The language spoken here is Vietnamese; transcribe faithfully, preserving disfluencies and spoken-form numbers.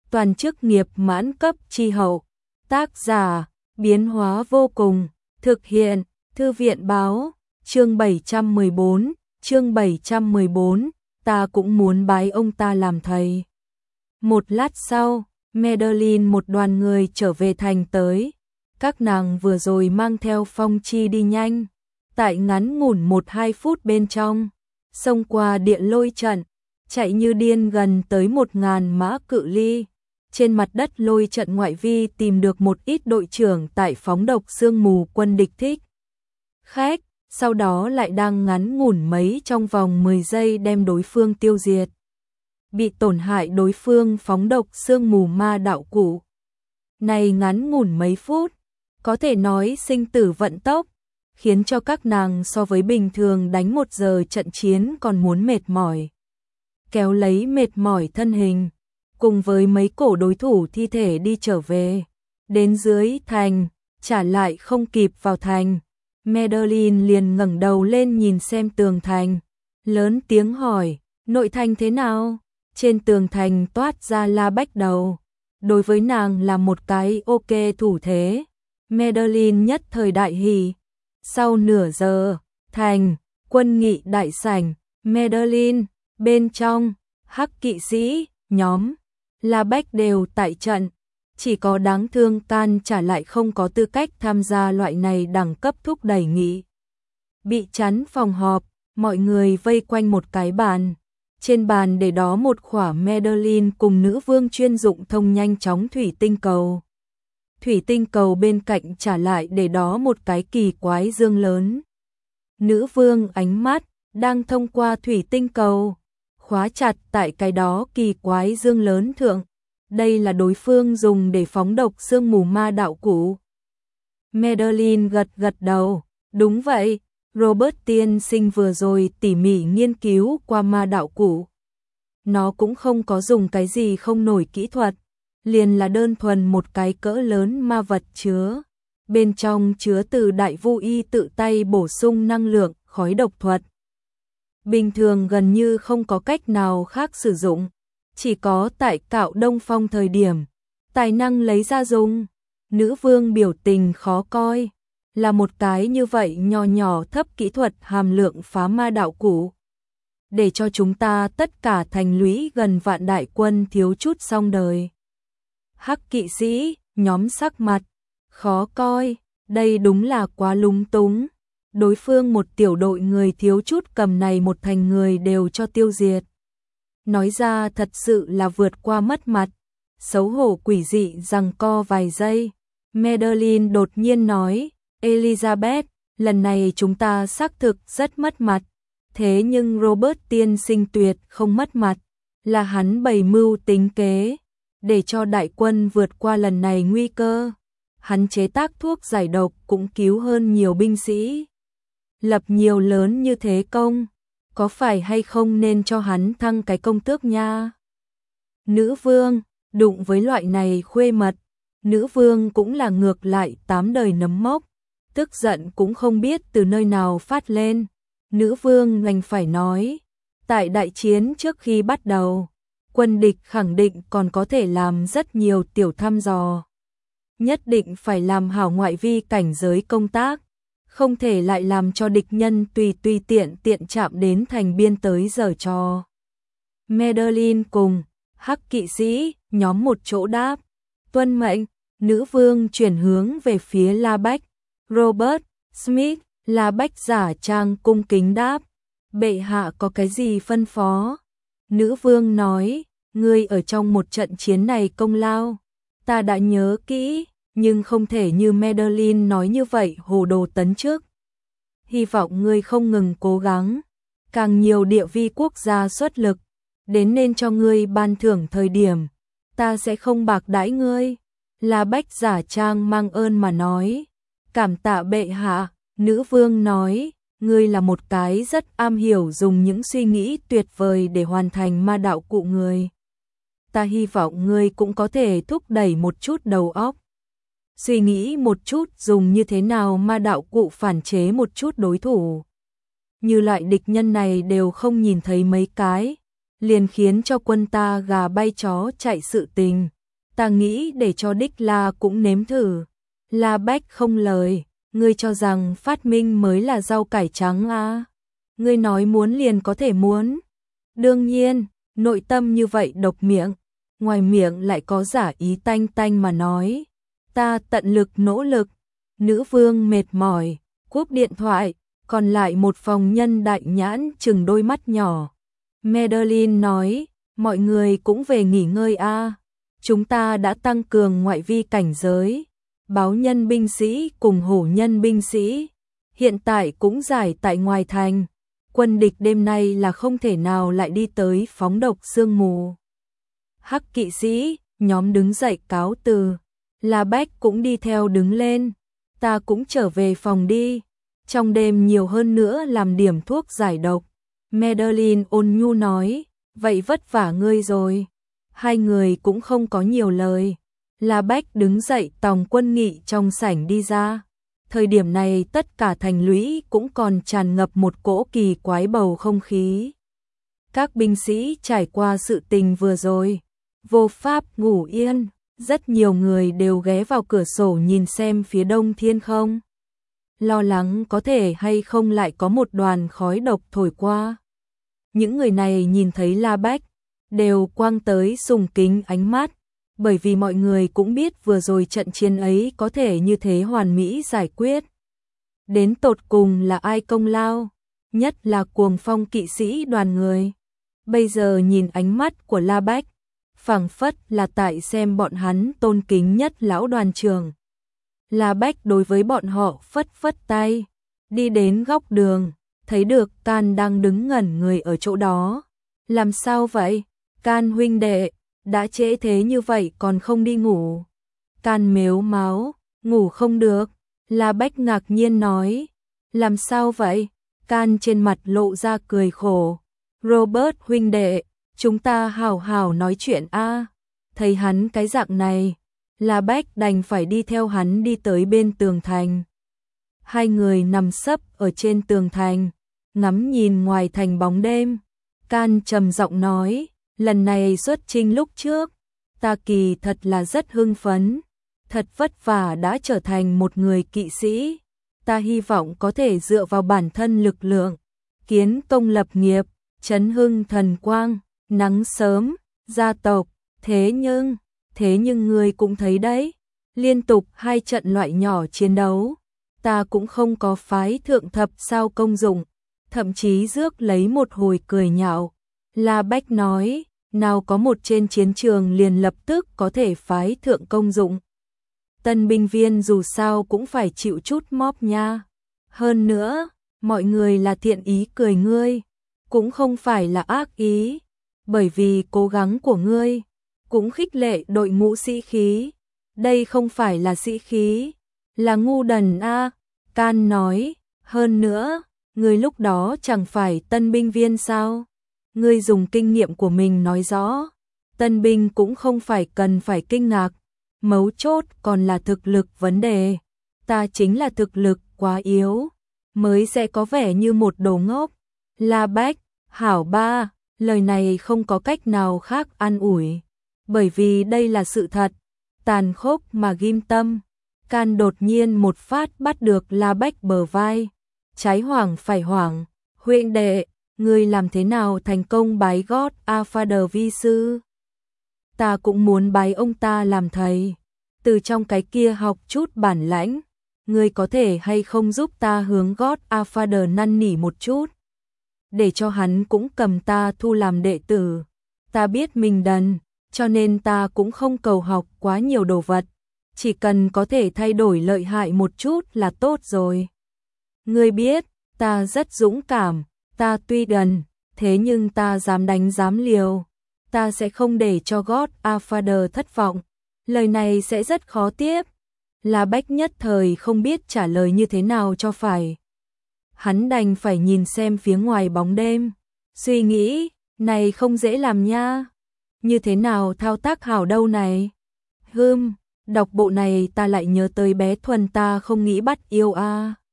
toàn chức nghiệp mãn cấp chi hậu. Tác giả, biến hóa vô cùng, thực hiện, Thư viện báo, chương bảy trăm mười bốn, chương bảy trăm mười bốn, ta cũng muốn bái ông ta làm thầy. Một lát sau, Madeline một đoàn người trở về thành tới. Các nàng vừa rồi mang theo Phong Chi đi nhanh, tại ngắn ngủn một hai phút bên trong, xông qua địa lôi trận, chạy như điên gần tới một ngàn mã cự ly. Trên mặt đất lôi trận ngoại vi tìm được một ít đội trưởng tại phóng độc sương mù quân địch thích khách, sau đó lại đang ngắn ngủn mấy trong vòng mười giây đem đối phương tiêu diệt. Bị tổn hại đối phương phóng độc sương mù ma đạo cụ. Này ngắn ngủn mấy phút, có thể nói sinh tử vận tốc, khiến cho các nàng so với bình thường đánh một giờ trận chiến còn muốn mệt mỏi. Kéo lấy mệt mỏi thân hình, cùng với mấy cổ đối thủ thi thể đi trở về. Đến dưới thành, trả lại không kịp vào thành. Madeline liền ngẩng đầu lên nhìn xem tường thành, lớn tiếng hỏi, nội thành thế nào? Trên tường thành toát ra La Bách đầu. Đối với nàng là một cái ok thủ thế. Madeline nhất thời đại hỉ. Sau nửa giờ, thành, quân nghị đại sảnh, Madeline, bên trong, hắc kỵ sĩ, nhóm, La Bách đều tại trận. Chỉ có đáng thương Can trả lại không có tư cách tham gia loại này đẳng cấp thúc đẩy nghị. Bị chắn phòng họp, mọi người vây quanh một cái bàn. Trên bàn để đó một khỏa Madeline cùng nữ vương chuyên dụng thông nhanh chóng thủy tinh cầu. Thủy tinh cầu bên cạnh trả lại để đó một cái kỳ quái dương lớn. Nữ vương ánh mắt đang thông qua thủy tinh cầu, khóa chặt tại cái đó kỳ quái dương lớn thượng. Đây là đối phương dùng để phóng độc sương mù ma đạo cụ. Madeline gật gật đầu, đúng vậy, Robert tiên sinh vừa rồi tỉ mỉ nghiên cứu qua ma đạo cụ. Nó cũng không có dùng cái gì không nổi kỹ thuật, liền là đơn thuần một cái cỡ lớn ma vật chứa. Bên trong chứa từ đại vu y tự tay bổ sung năng lượng, khói độc thuật. Bình thường gần như không có cách nào khác sử dụng. Chỉ có tại Cạo Đông Phong thời điểm, tài năng lấy ra dùng. Nữ vương biểu tình khó coi, là một cái như vậy nho nhỏ thấp kỹ thuật hàm lượng phá ma đạo cụ. Để cho chúng ta tất cả thành lũy gần vạn đại quân thiếu chút xong đời. Hắc kỵ sĩ, nhóm sắc mặt, khó coi, đây đúng là quá lúng túng. Đối phương một tiểu đội người thiếu chút cầm này một thành người đều cho tiêu diệt. Nói ra thật sự là vượt qua mất mặt, xấu hổ quỷ dị giằng co vài giây. Madeline đột nhiên nói, Elizabeth, lần này chúng ta xác thực rất mất mặt. Thế nhưng Robert tiên sinh tuyệt không mất mặt, là hắn bày mưu tính kế, để cho đại quân vượt qua lần này nguy cơ. Hắn chế tác thuốc giải độc cũng cứu hơn nhiều binh sĩ. Lập nhiều lớn như thế công. Có phải hay không nên cho hắn thăng cái công tước nha? Nữ vương, đụng với loại này khuê mật, nữ vương cũng là ngược lại tám đời nấm mốc, tức giận cũng không biết từ nơi nào phát lên. Nữ vương đành phải nói, tại đại chiến trước khi bắt đầu, quân địch khẳng định còn có thể làm rất nhiều tiểu thăm dò. Nhất định phải làm hảo ngoại vi cảnh giới công tác. Không thể lại làm cho địch nhân tùy tùy tiện tiện chạm đến thành biên tới giở trò. Madeline cùng hắc kỵ sĩ nhóm một chỗ đáp, tuân mệnh. Nữ vương chuyển hướng về phía La Bách. Robert Smith, La Bách giả trang cung kính đáp, bệ hạ có cái gì phân phó? Nữ vương nói, ngươi ở trong một trận chiến này công lao, ta đã nhớ kỹ. Nhưng không thể như Madeline nói như vậy hồ đồ tấn trước. Hy vọng ngươi không ngừng cố gắng, càng nhiều địa vi quốc gia xuất lực, đến nên cho ngươi ban thưởng thời điểm, ta sẽ không bạc đãi ngươi. La Bách giả trang mang ơn mà nói, cảm tạ bệ hạ. Nữ vương nói, ngươi là một cái rất am hiểu dùng những suy nghĩ tuyệt vời để hoàn thành ma đạo cụ người. Ta hy vọng ngươi cũng có thể thúc đẩy một chút đầu óc. Suy nghĩ một chút dùng như thế nào ma đạo cụ phản chế một chút đối thủ. Như loại địch nhân này đều không nhìn thấy mấy cái, liền khiến cho quân ta gà bay chó chạy sự tình, ta nghĩ để cho Đích La cũng nếm thử. La Bách không lời, ngươi cho rằng phát minh mới là rau cải trắng à? Ngươi nói muốn liền có thể muốn. Đương nhiên, nội tâm như vậy độc miệng, ngoài miệng lại có giả ý tanh tanh mà nói. Ta tận lực nỗ lực. Nữ vương mệt mỏi, cúp điện thoại, còn lại một phòng nhân đại nhãn chừng đôi mắt nhỏ. Madeline nói, mọi người cũng về nghỉ ngơi a. Chúng ta đã tăng cường ngoại vi cảnh giới, báo nhân binh sĩ cùng hổ nhân binh sĩ, hiện tại cũng giải tại ngoài thành. Quân địch đêm nay là không thể nào lại đi tới phóng độc sương mù. Hắc kỵ sĩ, nhóm đứng dậy cáo từ. La Bách cũng đi theo đứng lên. Ta cũng trở về phòng đi. Trong đêm nhiều hơn nữa làm điểm thuốc giải độc. Madeline ôn nhu nói, vậy vất vả ngươi rồi. Hai người cũng không có nhiều lời. La Bách đứng dậy tòng quân nghị trong sảnh đi ra. Thời điểm này tất cả thành lũy cũng còn tràn ngập một cỗ kỳ quái bầu không khí. Các binh sĩ trải qua sự tình vừa rồi, vô pháp ngủ yên, rất nhiều người đều ghé vào cửa sổ nhìn xem phía đông thiên không. Lo lắng có thể hay không lại có một đoàn khói độc thổi qua. Những người này nhìn thấy La Bách, đều quang tới sùng kính ánh mắt, bởi vì mọi người cũng biết vừa rồi trận chiến ấy có thể như thế hoàn mỹ giải quyết. Đến tột cùng là ai công lao, nhất là Cuồng Phong kỵ sĩ đoàn người. Bây giờ nhìn ánh mắt của La Bách, phảng phất là tại xem bọn hắn tôn kính nhất lão đoàn trưởng. La Bách đối với bọn họ phất phất tay, đi đến góc đường, thấy được Can đang đứng ngẩn người ở chỗ đó. Làm sao vậy? Can huynh đệ, đã trễ thế như vậy còn không đi ngủ. Can mếu máo, ngủ không được. La Bách ngạc nhiên nói, làm sao vậy? Can trên mặt lộ ra cười khổ. Robert huynh đệ, chúng ta hào hào nói chuyện a. Thấy hắn cái dạng này, La Bách đành phải đi theo hắn đi tới bên tường thành. Hai người nằm sấp ở trên tường thành, ngắm nhìn ngoài thành bóng đêm. Can trầm giọng nói, lần này xuất chinh lúc trước, ta kỳ thật là rất hưng phấn, thật vất vả đã trở thành một người kỵ sĩ. Ta hy vọng có thể dựa vào bản thân lực lượng, kiến công lập nghiệp, chấn hưng thần quang, nắng sớm, gia tộc. Thế nhưng, thế nhưng người cũng thấy đấy, liên tục hai trận loại nhỏ chiến đấu, ta cũng không có phái thượng thập sao công dụng, thậm chí rước lấy một hồi cười nhạo. La Bách nói, nào có một trên chiến trường liền lập tức có thể phái thượng công dụng. Tân binh viên dù sao cũng phải chịu chút móp nha. Hơn nữa, mọi người là thiện ý cười ngươi, cũng không phải là ác ý, bởi vì cố gắng của ngươi cũng khích lệ đội ngũ sĩ khí. Đây không phải là sĩ khí, là ngu đần a. Can nói, hơn nữa, ngươi lúc đó chẳng phải tân binh viên sao? Ngươi dùng kinh nghiệm của mình nói rõ, tân binh cũng không phải cần phải kinh ngạc, mấu chốt còn là thực lực vấn đề. Ta chính là thực lực quá yếu, mới sẽ có vẻ như một đồ ngốc. La Bách, hảo ba, lời này không có cách nào khác an ủi, bởi vì đây là sự thật, tàn khốc mà ghim tâm. Can đột nhiên một phát bắt được La Bách bờ vai, trái hoảng phải hoảng, huynh đệ, ngươi làm thế nào thành công bái gót A-Father vi sư? Ta cũng muốn bái ông ta làm thầy, từ trong cái kia học chút bản lãnh, ngươi có thể hay không giúp ta hướng gót A-Father năn nỉ một chút, để cho hắn cũng cầm ta thu làm đệ tử. Ta biết mình đần, cho nên ta cũng không cầu học quá nhiều đồ vật, chỉ cần có thể thay đổi lợi hại một chút là tốt rồi. Ngươi biết, ta rất dũng cảm, ta tuy đần, thế nhưng ta dám đánh dám liều, ta sẽ không để cho God A-Father thất vọng. Lời này sẽ rất khó tiếp. La Bách nhất thời không biết trả lời như thế nào cho phải. Hắn đành phải nhìn xem phía ngoài bóng đêm, suy nghĩ, này không dễ làm nha. Như thế nào thao tác hảo đâu này? Hừm, đọc bộ này ta lại nhớ tới bé Thuần ta không nghĩ bắt yêu a.